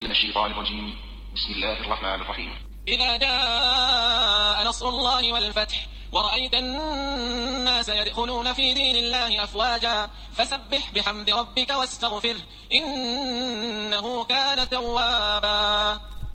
من الشيطان الرجيم. بسم الله الرحمن الرحيم. إذا جاء نصر الله والفتح ورأيت الناس يدخلون في دين الله أفواجا فسبح بحمد ربك واستغفره إنه كان توابا.